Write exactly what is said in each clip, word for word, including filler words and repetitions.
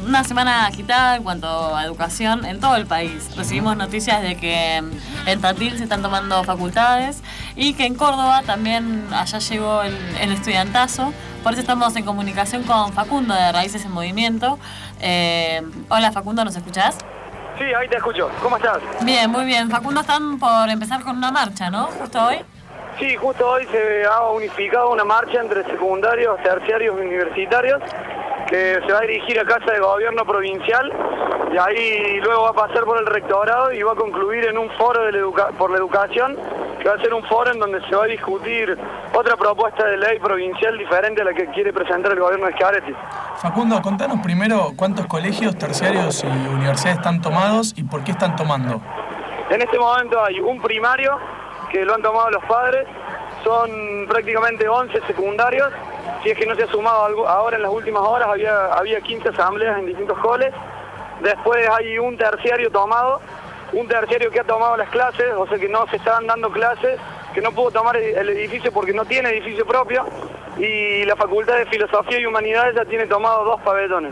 una semana agitada en cuanto a educación en todo el país. Recibimos noticias de que en Tandil se están tomando facultades y que en Córdoba también allá llegó el, el estudiantazo. Por eso estamos en comunicación con Facundo de Raíces en Movimiento. Eh, hola Facundo, ¿nos escuchás? Sí, ahí te escucho. ¿Cómo estás? Bien, muy bien. Facundo, están por empezar con una marcha, ¿no? Justo hoy. Sí, justo hoy se ha unificado una marcha entre secundarios, terciarios y universitarios que se va a dirigir a Casa de Gobierno Provincial y ahí luego va a pasar por el rectorado y va a concluir en un foro de la educa por la educación, que va a ser un foro en donde se va a discutir otra propuesta de ley provincial diferente a la que quiere presentar el gobierno de Schiaretti. Facundo, contanos primero cuántos colegios terciarios y universidades están tomados y por qué están tomando. En este momento hay un primario que lo han tomado los padres, son prácticamente once secundarios, si es que no se ha sumado algo, ahora en las últimas horas había, había quince asambleas en distintos coles, después hay un terciario tomado, un terciario que ha tomado las clases, o sea que no se estaban dando clases, que no pudo tomar el edificio porque no tiene edificio propio, y la Facultad de Filosofía y Humanidades ya tiene tomado dos pabellones.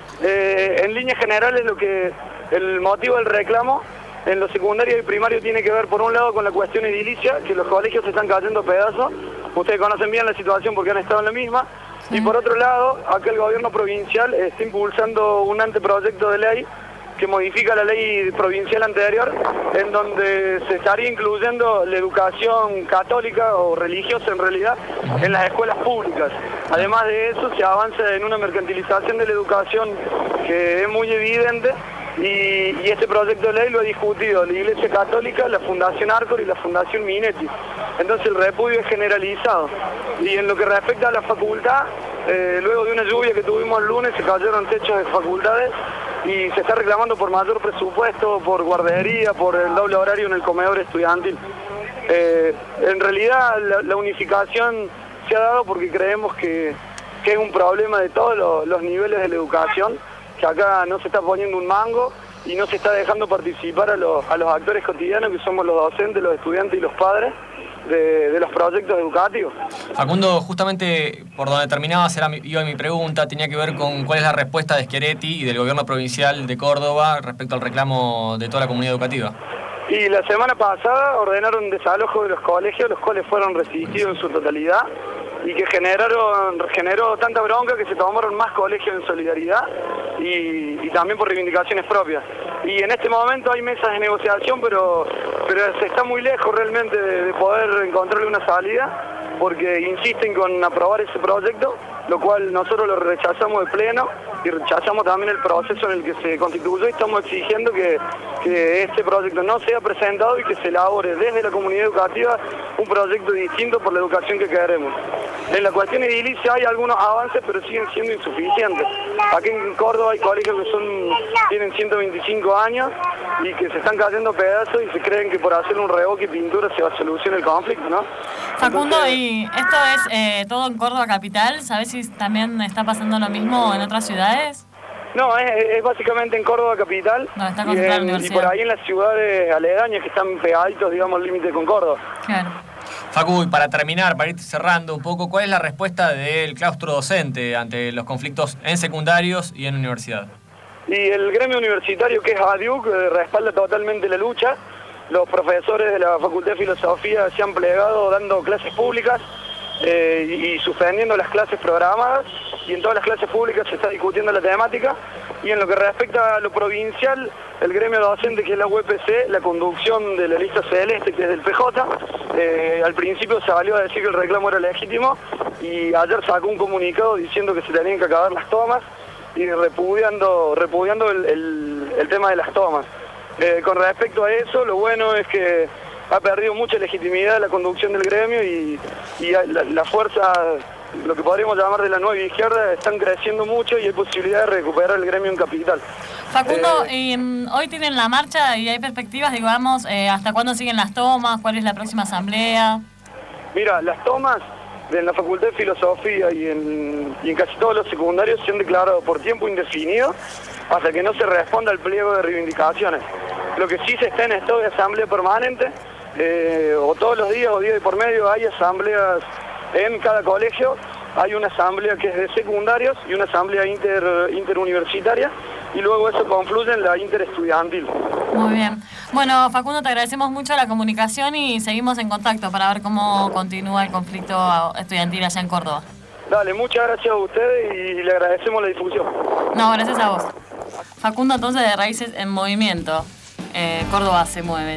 Eh, en líneas generales lo que el motivo del reclamo en lo secundario y primario tiene que ver por un lado con la cuestión edilicia, que los colegios se están cayendo a pedazos, ustedes conocen bien la situación porque han estado en la misma, sí. Y por otro lado, acá el gobierno provincial está impulsando un anteproyecto de ley que modifica la ley provincial anterior, en donde se estaría incluyendo la educación católica o religiosa en realidad en las escuelas públicas. Además de eso, se avanza en una mercantilización de la educación que es muy evidente. Y, y este proyecto de ley lo ha discutido la Iglesia Católica, la Fundación Arcor y la Fundación Minetti. Entonces el repudio es generalizado. Y en lo que respecta a la facultad, eh, luego de una lluvia que tuvimos el lunes, se cayeron techos de facultades y se está reclamando por mayor presupuesto, por guardería, por el doble horario en el comedor estudiantil. Eh, en realidad la, la unificación se ha dado porque creemos que, que es un problema de todos los, los niveles de la educación, que acá no se está poniendo un mango y no se está dejando participar a los, a los actores cotidianos, que somos los docentes, los estudiantes y los padres de, de los proyectos educativos. Facundo, justamente por donde terminaba era mi, iba mi pregunta, tenía que ver con cuál es la respuesta de Schiaretti y del gobierno provincial de Córdoba respecto al reclamo de toda la comunidad educativa. Y la semana pasada ordenaron desalojo de los colegios, los cuales fueron resistidos en su totalidad, y que generaron generó tanta bronca que se tomaron más colegios en solidaridad y, y también por reivindicaciones propias. Y en este momento hay mesas de negociación, pero, pero se está muy lejos realmente de, de poder encontrarle una salida, porque insisten con aprobar ese proyecto, lo cual nosotros lo rechazamos de pleno y rechazamos también el proceso en el que se constituyó y estamos exigiendo que, que este proyecto no sea presentado y que se elabore desde la comunidad educativa un proyecto distinto por la educación que queremos. En la cuestión edilicia hay algunos avances, pero siguen siendo insuficientes. Aquí en Córdoba hay colegios que son, tienen ciento veinticinco años y que se están cayendo pedazos y se creen que por hacer un revoque y pintura se va a solucionar el conflicto, ¿no? Facundo, Entonces, y esto es eh, todo en Córdoba capital, ¿sabés si también está pasando lo mismo en otras ciudades? No, es, es básicamente en Córdoba capital no, está y, en, y por ahí en las ciudades aledañas que están pegaditos, digamos, al límite con Córdoba. Claro. Facu, y para terminar, para ir cerrando un poco, ¿cuál es la respuesta del claustro docente ante los conflictos en secundarios y en universidad? Y el gremio universitario, que es A D U C, respalda totalmente la lucha. Los profesores de la Facultad de Filosofía se han plegado dando clases públicas eh, y suspendiendo las clases programadas, y en todas las clases públicas se está discutiendo la temática. Y en lo que respecta a lo provincial, el gremio docente, que es la U E P C, la conducción de la lista celeste, que es del P J, eh, al principio salió a decir que el reclamo era legítimo y ayer sacó un comunicado diciendo que se tenían que acabar las tomas y repudiando, repudiando el, el, el tema de las tomas. Eh, con respecto a eso, lo bueno es que ha perdido mucha legitimidad la conducción del gremio y, y la, la fuerza, lo que podríamos llamar de la nueva izquierda, están creciendo mucho y hay posibilidad de recuperar el gremio en capital. Facundo, eh, eh, hoy tienen la marcha y hay perspectivas, digamos, eh, ¿hasta cuándo siguen las tomas? ¿Cuál es la próxima asamblea? Mira, las tomas en la Facultad de Filosofía y en, y en casi todos los secundarios se han declarado por tiempo indefinido hasta que no se responda al pliego de reivindicaciones. Lo que sí se está en estado de asamblea permanente, eh, o todos los días o días de por medio hay asambleas en cada colegio hay una asamblea que es de secundarios y una asamblea inter, interuniversitaria, y luego eso confluye en la interestudiantil. Muy bien. Bueno, Facundo, te agradecemos mucho la comunicación y seguimos en contacto para ver cómo continúa el conflicto estudiantil allá en Córdoba. Dale, muchas gracias a ustedes y le agradecemos la difusión. No, gracias a vos. Facundo, entonces, de Raíces en Movimiento. Eh, Córdoba se mueve.